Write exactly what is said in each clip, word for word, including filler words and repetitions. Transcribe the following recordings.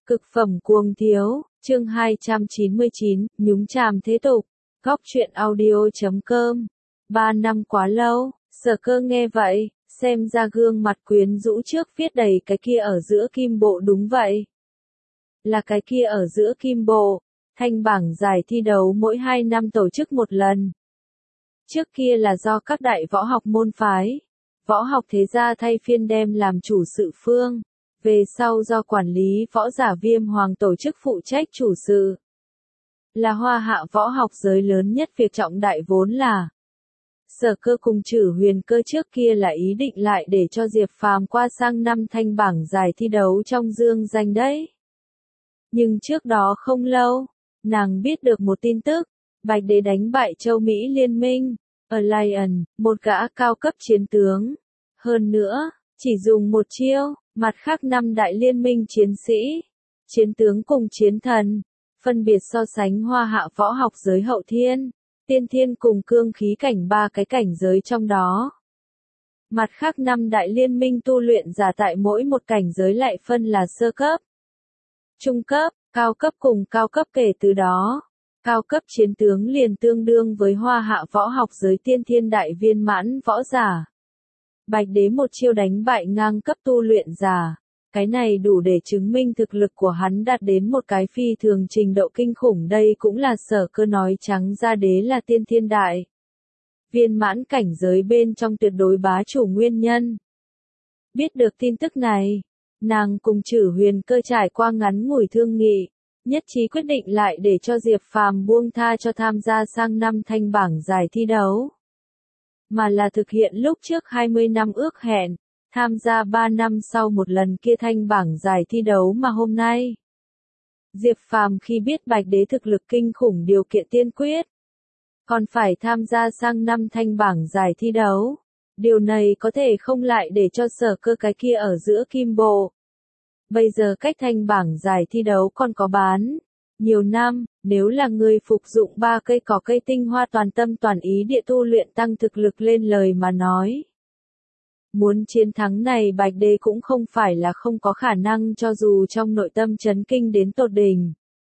Cực phẩm cuồng thiếu, chương hai trăm chín mươi chín, nhúng chàm thế tục. Góc truyện audio chấm com. Ba năm quá lâu, Sở Cơ nghe vậy, xem ra gương mặt quyến rũ trước viết đầy cái kia ở giữa kim bộ đúng vậy. Là cái kia ở giữa kim bộ, thanh bảng giải thi đấu mỗi hai năm tổ chức một lần. Trước kia là do các đại võ học môn phái, võ học thế gia thay phiên đem làm chủ sự phương. Về sau do quản lý võ giả Viêm Hoàng tổ chức phụ trách chủ sự. Là hoa hạ võ học giới lớn nhất, việc trọng đại vốn là Sở Cơ cùng Trử Huyền Cơ trước kia là ý định lại để cho Diệp Phàm qua sang năm thanh bảng giải thi đấu trong dương danh đấy. Nhưng trước đó không lâu, nàng biết được một tin tức, Bạch Đế đánh bại Châu Mỹ Liên minh, Alliance, một gã cao cấp chiến tướng. Hơn nữa, chỉ dùng một chiêu, mặt khác năm đại liên minh chiến sĩ, chiến tướng cùng chiến thần, phân biệt so sánh hoa hạ võ học giới hậu thiên, tiên thiên cùng cương khí cảnh ba cái cảnh giới trong đó. Mặt khác năm đại liên minh tu luyện giả tại mỗi một cảnh giới lại phân là sơ cấp, trung cấp, cao cấp cùng cao cấp, kể từ đó. Cao cấp chiến tướng liền tương đương với hoa hạ võ học giới tiên thiên đại viên mãn võ giả. Bạch Đế một chiêu đánh bại ngang cấp tu luyện giả. Cái này đủ để chứng minh thực lực của hắn đạt đến một cái phi thường trình độ kinh khủng, đây cũng là Sở Cơ nói trắng ra đế là tiên thiên đại viên mãn cảnh giới bên trong tuyệt đối bá chủ nguyên nhân. Biết được tin tức này, nàng cùng Trử Huyền Cơ trải qua ngắn ngủi thương nghị, nhất trí quyết định lại để cho Diệp Phàm buông tha cho tham gia sang năm thanh bảng giải thi đấu. Mà là thực hiện lúc trước hai mươi năm ước hẹn, tham gia ba năm sau một lần kia thanh bảng giải thi đấu mà hôm nay. Diệp Phàm khi biết Bạch Đế thực lực kinh khủng, điều kiện tiên quyết còn phải tham gia sang năm thanh bảng giải thi đấu. Điều này có thể không lại để cho Sở Cơ cái kia ở giữa kim bộ. Bây giờ cách thanh bảng giải thi đấu còn có bán nhiều năm, nếu là người phục dụng ba cây cỏ cây tinh hoa toàn tâm toàn ý địa tu luyện tăng thực lực lên lời mà nói. Muốn chiến thắng này Bạch Đế cũng không phải là không có khả năng, cho dù trong nội tâm chấn kinh đến tột đỉnh.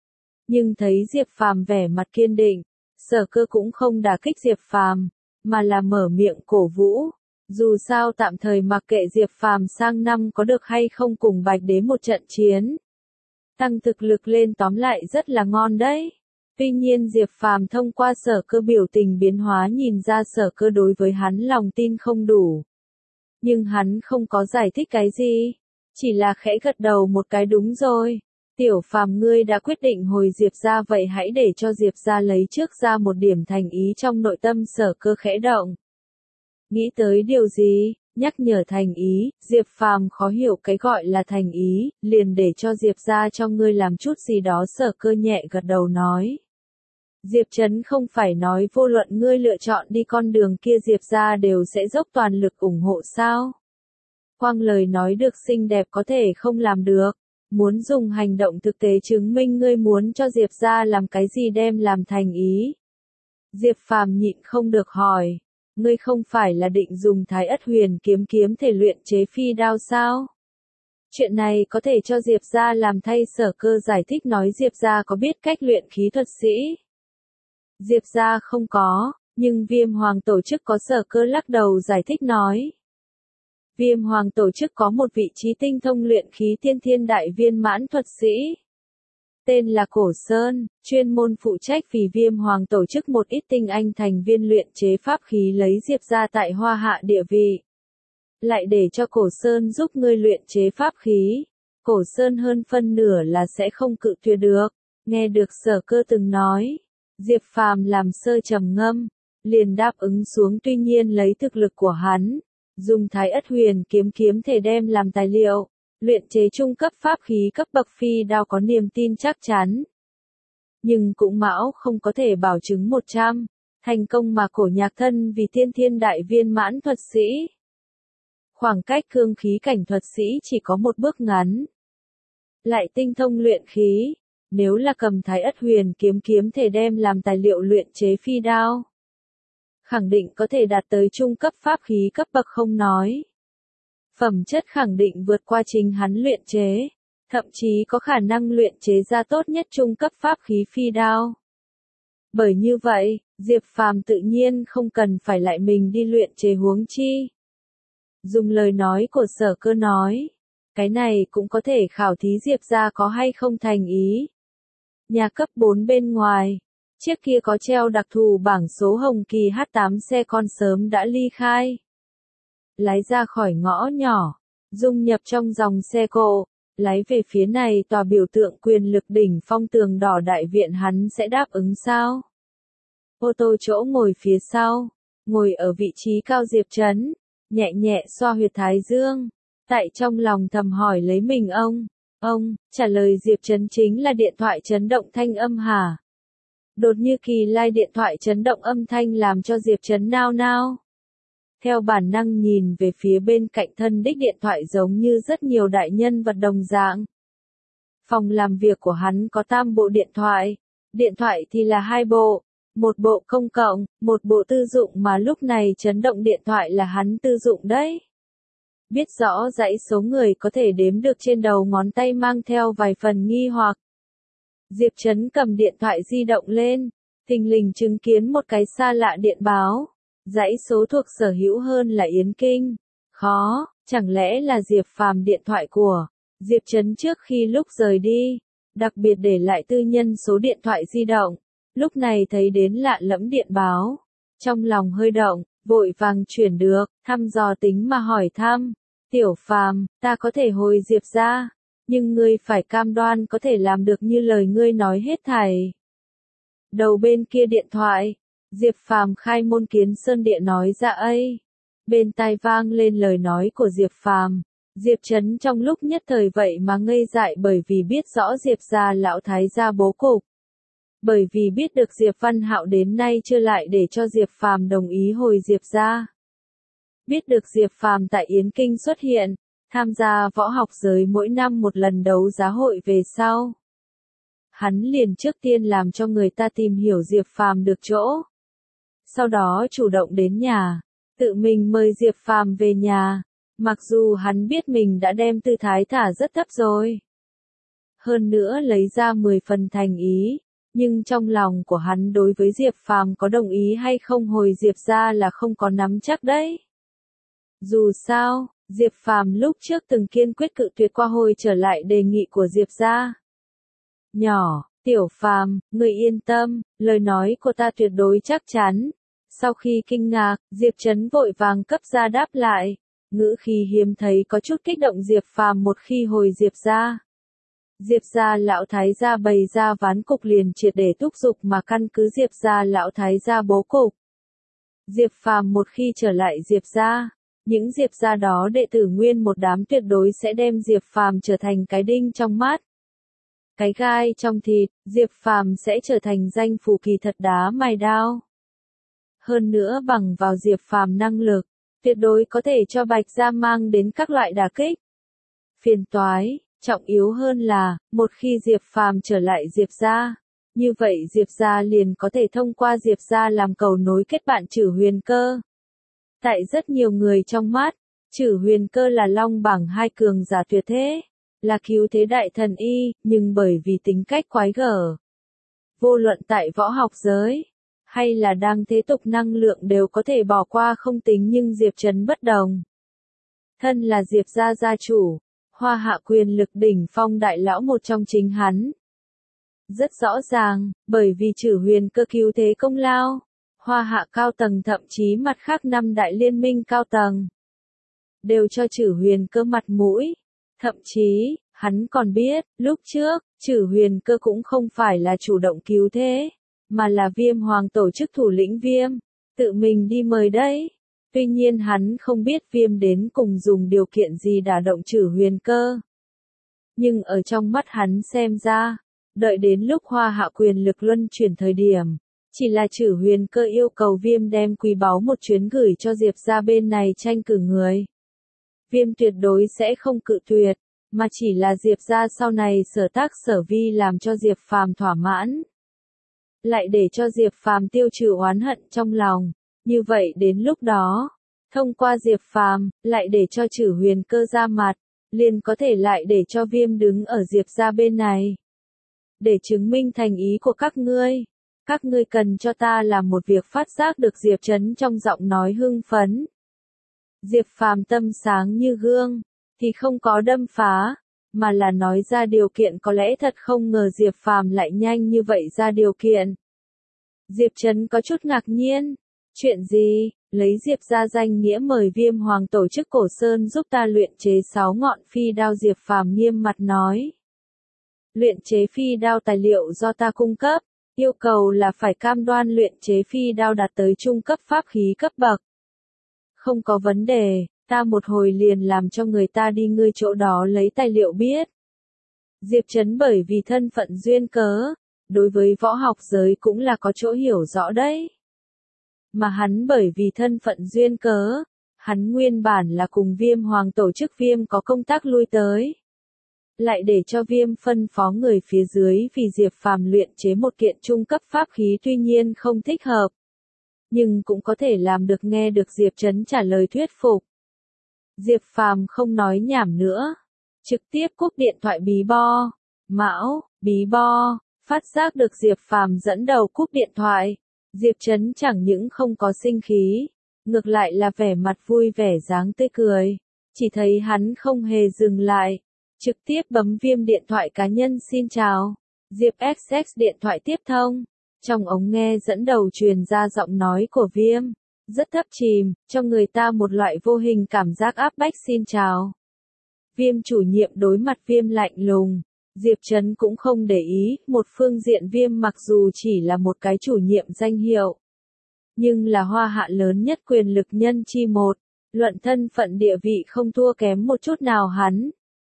Nhưng thấy Diệp Phàm vẻ mặt kiên định, Sở Cơ cũng không đả kích Diệp Phàm, mà là mở miệng cổ vũ. Dù sao tạm thời mặc kệ Diệp Phàm sang năm có được hay không cùng Bạch Đế một trận chiến. Tăng thực lực lên tóm lại rất là ngon đấy. Tuy nhiên Diệp Phàm thông qua Sở Cơ biểu tình biến hóa nhìn ra Sở Cơ đối với hắn lòng tin không đủ. Nhưng hắn không có giải thích cái gì, chỉ là khẽ gật đầu một cái, đúng rồi. Tiểu Phàm, ngươi đã quyết định hồi Diệp gia, vậy hãy để cho Diệp gia lấy trước ra một điểm thành ý. Trong nội tâm Sở Cơ khẽ động. Nghĩ tới điều gì, nhắc nhở thành ý, Diệp Phàm khó hiểu cái gọi là thành ý, liền để cho Diệp gia cho ngươi làm chút gì đó. Sở Cơ nhẹ gật đầu nói. Diệp Trấn không phải nói vô luận ngươi lựa chọn đi con đường kia Diệp gia đều sẽ dốc toàn lực ủng hộ sao? Quang lời nói được xinh đẹp có thể không làm được, muốn dùng hành động thực tế chứng minh ngươi muốn cho Diệp gia làm cái gì đem làm thành ý. Diệp Phàm nhịn không được hỏi. Ngươi không phải là định dùng Thái Ất Huyền kiếm kiếm thể luyện chế phi đao sao? Chuyện này có thể cho Diệp gia làm thay. Sở Cơ giải thích nói Diệp gia có biết cách luyện khí thuật sĩ. Diệp gia không có, nhưng Viêm Hoàng tổ chức có. Sở Cơ lắc đầu giải thích nói. Viêm Hoàng tổ chức có một vị trí tinh thông luyện khí tiên thiên đại viên mãn thuật sĩ. Tên là Cổ Sơn, chuyên môn phụ trách vì Viêm Hoàng tổ chức một ít tinh anh thành viên luyện chế pháp khí, lấy Diệp gia tại hoa hạ địa vị. Lại để cho Cổ Sơn giúp ngươi luyện chế pháp khí. Cổ Sơn hơn phân nửa là sẽ không cự tuyệt được. Nghe được Sở Cơ từng nói, Diệp Phàm làm sơ trầm ngâm, liền đáp ứng xuống. Tuy nhiên lấy thực lực của hắn, dùng Thái Ất Huyền kiếm kiếm thể đem làm tài liệu, luyện chế trung cấp pháp khí cấp bậc phi đao có niềm tin chắc chắn. Nhưng cũng mão không có thể bảo chứng một trăm thành công mà Cổ Nhạc thân vì tiên thiên đại viên mãn thuật sĩ. Khoảng cách cương khí cảnh thuật sĩ chỉ có một bước ngắn. Lại tinh thông luyện khí, nếu là cầm Thái Ất Huyền kiếm kiếm thể đem làm tài liệu luyện chế phi đao, khẳng định có thể đạt tới trung cấp pháp khí cấp bậc không nói. Phẩm chất khẳng định vượt qua chính hắn luyện chế. thậm chí có khả năng luyện chế ra tốt nhất trung cấp pháp khí phi đao. Bởi như vậy, Diệp Phàm tự nhiên không cần phải lại mình đi luyện chế huống chi. Dùng lời nói của Sở Cơ nói, cái này cũng có thể khảo thí Diệp gia có hay không thành ý. Nhà cấp bốn bên ngoài, chiếc kia có treo đặc thù bảng số hồng kỳ H tám xe con sớm đã ly khai. Lái ra khỏi ngõ nhỏ, dung nhập trong dòng xe cộ, lái về phía này tòa biểu tượng quyền lực đỉnh phong tường đỏ đại viện hắn sẽ đáp ứng sao? Ô tô chỗ ngồi phía sau, ngồi ở vị trí cao Diệp Trấn, nhẹ nhẹ xoa huyệt thái dương, tại trong lòng thầm hỏi lấy mình ông, ông, trả lời Diệp Trấn chính là điện thoại chấn động thanh âm hả? Đột như kỳ lai điện thoại chấn động âm thanh làm cho Diệp Trấn nao nao. Theo bản năng nhìn về phía bên cạnh thân đích điện thoại giống như rất nhiều đại nhân vật đồng dạng. Phòng làm việc của hắn có tam bộ điện thoại, điện thoại thì là hai bộ, một bộ công cộng, một bộ tư dụng mà lúc này chấn động điện thoại là hắn tư dụng đấy. Biết rõ dãy số người có thể đếm được trên đầu ngón tay mang theo vài phần nghi hoặc. Diệp Trấn cầm điện thoại di động lên, thình lình chứng kiến một cái xa lạ điện báo. Dãy số thuộc sở hữu hơn là Yến Kinh. Khó, chẳng lẽ là Diệp Phàm điện thoại của Diệp Trấn trước khi lúc rời đi, đặc biệt để lại tư nhân số điện thoại di động. Lúc này thấy đến lạ lẫm điện báo, trong lòng hơi động, vội vàng chuyển được, thăm dò tính mà hỏi thăm. Tiểu Phàm, ta có thể hồi Diệp ra, nhưng ngươi phải cam đoan có thể làm được như lời ngươi nói hết thảy. Đầu bên kia điện thoại, Diệp Phàm khai môn kiến sơn địa nói ra ấy. Bên tai vang lên lời nói của Diệp Phàm. Diệp Trấn trong lúc nhất thời vậy mà ngây dại bởi vì biết rõ Diệp gia lão thái gia bố cục. Bởi vì biết được Diệp Văn Hạo đến nay chưa lại để cho Diệp Phàm đồng ý hồi Diệp gia. Biết được Diệp Phàm tại Yến Kinh xuất hiện, tham gia võ học giới mỗi năm một lần đấu giá hội về sau. Hắn liền trước tiên làm cho người ta tìm hiểu Diệp Phàm được chỗ. Sau đó chủ động đến nhà, tự mình mời Diệp Phàm về nhà, mặc dù hắn biết mình đã đem tư thái thả rất thấp rồi. Hơn nữa lấy ra mười phần thành ý, nhưng trong lòng của hắn đối với Diệp Phàm có đồng ý hay không hồi Diệp ra là không có nắm chắc đấy. Dù sao, Diệp Phàm lúc trước từng kiên quyết cự tuyệt qua hồi trở lại đề nghị của Diệp ra. Nhỏ, Tiểu Phàm, ngươi yên tâm, lời nói của ta tuyệt đối chắc chắn. Sau khi kinh ngạc, Diệp Trấn vội vàng cấp ra đáp lại, ngữ khí hiếm thấy có chút kích động Diệp Phàm một khi hồi Diệp ra. Diệp gia lão thái gia bày ra ván cục liền triệt để thúc giục mà căn cứ Diệp gia lão thái gia bố cục. Diệp Phàm một khi trở lại Diệp gia, những Diệp gia đó đệ tử nguyên một đám tuyệt đối sẽ đem Diệp Phàm trở thành cái đinh trong mắt. Cái gai trong thịt, Diệp Phàm sẽ trở thành danh phủ kỳ thật đá mài đao. Hơn nữa bằng vào Diệp Phàm năng lực, tuyệt đối có thể cho Bạch Gia mang đến các loại đả kích. Phiền toái, trọng yếu hơn là, một khi Diệp Phàm trở lại Diệp gia, như vậy Diệp gia liền có thể thông qua Diệp gia làm cầu nối kết bạn Trử Huyền Cơ. Tại rất nhiều người trong mắt, Trử Huyền Cơ là long bảng hai cường giả tuyệt thế, là cứu thế đại thần y, nhưng bởi vì tính cách quái gở, vô luận tại võ học giới, hay là đang thế tục năng lượng đều có thể bỏ qua không tính nhưng Diệp Trấn bất đồng. Thân là Diệp gia gia chủ, Hoa Hạ quyền lực đỉnh phong đại lão một trong chính hắn. Rất rõ ràng, bởi vì Trử Huyền Cơ cứu thế công lao, Hoa Hạ cao tầng thậm chí mặt khác năm đại liên minh cao tầng đều cho Trử Huyền Cơ mặt mũi. Thậm chí, hắn còn biết, lúc trước, Trử Huyền Cơ cũng không phải là chủ động cứu thế, mà là Viêm Hoàng tổ chức thủ lĩnh Viêm, tự mình đi mời đấy. Tuy nhiên hắn không biết Viêm đến cùng dùng điều kiện gì đả động Trử Huyền Cơ. Nhưng ở trong mắt hắn xem ra, đợi đến lúc Hoa Hạ quyền lực luân chuyển thời điểm, chỉ là Trử Huyền Cơ yêu cầu Viêm đem quý báu một chuyến gửi cho Diệp ra bên này tranh cử người. Viêm tuyệt đối sẽ không cự tuyệt, mà chỉ là Diệp ra sau này sở tác sở vi làm cho Diệp Phàm thỏa mãn. Lại để cho Diệp Phàm tiêu trừ oán hận trong lòng, như vậy đến lúc đó, thông qua Diệp Phàm, lại để cho Trử Huyền Cơ ra mặt, liền có thể lại để cho Viêm đứng ở Diệp gia bên này. Để chứng minh thành ý của các ngươi, các ngươi cần cho ta làm một việc. Phát giác được Diệp Trấn trong giọng nói hưng phấn. Diệp Phàm tâm sáng như gương, thì không có đâm phá, mà là nói ra điều kiện. Có lẽ thật không ngờ Diệp Phàm lại nhanh như vậy ra điều kiện. Diệp Trấn có chút ngạc nhiên. Chuyện gì? Lấy Diệp gia danh nghĩa mời Viêm Hoàng tổ chức Cổ Sơn giúp ta luyện chế sáu ngọn phi đao. Diệp Phàm nghiêm mặt nói. Luyện chế phi đao tài liệu do ta cung cấp, yêu cầu là phải cam đoan luyện chế phi đao đạt tới trung cấp pháp khí cấp bậc. Không có vấn đề, ta một hồi liền làm cho người ta đi ngươi chỗ đó lấy tài liệu biết. Diệp Trấn bởi vì thân phận duyên cớ, đối với võ học giới cũng là có chỗ hiểu rõ đấy. Mà hắn bởi vì thân phận duyên cớ, hắn nguyên bản là cùng Viêm Hoàng tổ chức Viêm có công tác lui tới. Lại để cho Viêm phân phó người phía dưới vì Diệp Phàm luyện chế một kiện trung cấp pháp khí tuy nhiên không thích hợp. Nhưng cũng có thể làm được. Nghe được Diệp Trấn trả lời thuyết phục. Diệp Phàm không nói nhảm nữa. Trực tiếp cúp điện thoại. Bí bo. Mão, bí bo. Phát giác được Diệp Phàm dẫn đầu cúp điện thoại. Diệp Trấn chẳng những không có sinh khí, ngược lại là vẻ mặt vui vẻ dáng tươi cười. Chỉ thấy hắn không hề dừng lại. Trực tiếp bấm Viêm điện thoại cá nhân. Xin chào. Diệp ích ích điện thoại tiếp thông. Trong ống nghe dẫn đầu truyền ra giọng nói của Viêm. Rất thấp chìm, cho người ta một loại vô hình cảm giác áp bách. Xin chào. Viêm chủ nhiệm đối mặt Viêm lạnh lùng. Diệp Trấn cũng không để ý. Một phương diện Viêm mặc dù chỉ là một cái chủ nhiệm danh hiệu, nhưng là Hoa Hạ lớn nhất quyền lực nhân chi một. Luận thân phận địa vị không thua kém một chút nào hắn.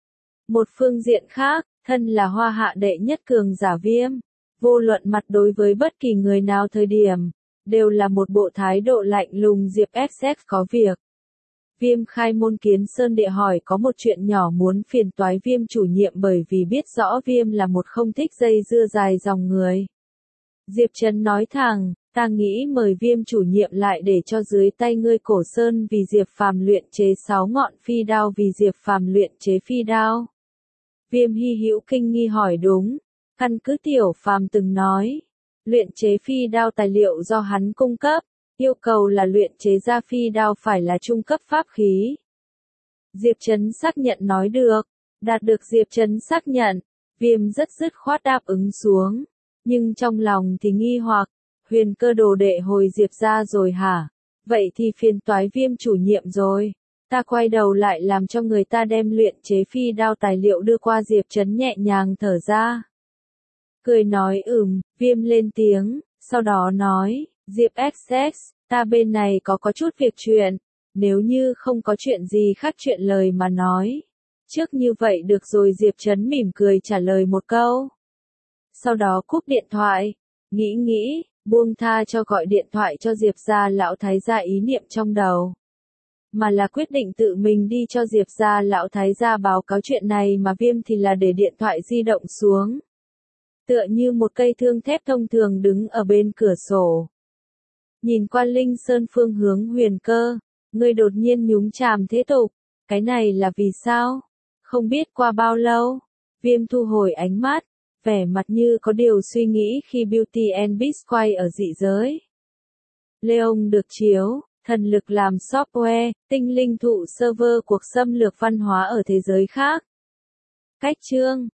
Một phương diện khác, thân là Hoa Hạ đệ nhất cường giả Viêm, vô luận mặt đối với bất kỳ người nào thời điểm, đều là một bộ thái độ lạnh lùng. Diệp ích ích có việc. Viêm khai môn kiến sơn địa hỏi có một chuyện nhỏ muốn phiền toái Viêm chủ nhiệm, bởi vì biết rõ Viêm là một không thích dây dưa dài dòng người. Diệp Trấn nói thẳng, ta nghĩ mời Viêm chủ nhiệm lại để cho dưới tay ngươi Cổ Sơn vì Diệp Phàm luyện chế sáu ngọn phi đao. Vì Diệp Phàm luyện chế phi đao. Viêm hy hữu kinh nghi hỏi đúng. Căn cứ Tiểu Phàm từng nói, luyện chế phi đao tài liệu do hắn cung cấp, yêu cầu là luyện chế ra phi đao phải là trung cấp pháp khí. Diệp Trấn xác nhận nói được. Đạt được Diệp Trấn xác nhận, Viêm rất dứt khoát đáp ứng xuống. Nhưng trong lòng thì nghi hoặc, Huyền Cơ đồ đệ hồi Diệp ra rồi hả? Vậy thì phiền toái Viêm chủ nhiệm rồi. Ta quay đầu lại làm cho người ta đem luyện chế phi đao tài liệu đưa qua. Diệp Trấn nhẹ nhàng thở ra. Cười nói ừm. Viêm lên tiếng, sau đó nói, Diệp ích ích, ta bên này có có chút việc chuyện. Nếu như không có chuyện gì khác chuyện lời mà nói. Trước như vậy được rồi. Diệp Trấn mỉm cười trả lời một câu. Sau đó cúp điện thoại. Nghĩ nghĩ, buông tha cho gọi điện thoại cho Diệp gia lão thái gia ý niệm trong đầu. Mà là quyết định tự mình đi cho Diệp gia lão thái gia báo cáo chuyện này. Mà Viêm thì là để điện thoại di động xuống. Tựa như một cây thương thép thông thường đứng ở bên cửa sổ. Nhìn qua Linh Sơn phương hướng. Huyền Cơ, ngươi đột nhiên nhúng chàm thế tục. Cái này là vì sao? Không biết qua bao lâu. Viêm thu hồi ánh mắt, vẻ mặt như có điều suy nghĩ. Khi Beauty and Beast quay ở dị giới, Leon được chiếu, thần lực làm software, tinh linh thụ server cuộc xâm lược văn hóa ở thế giới khác. Cách chương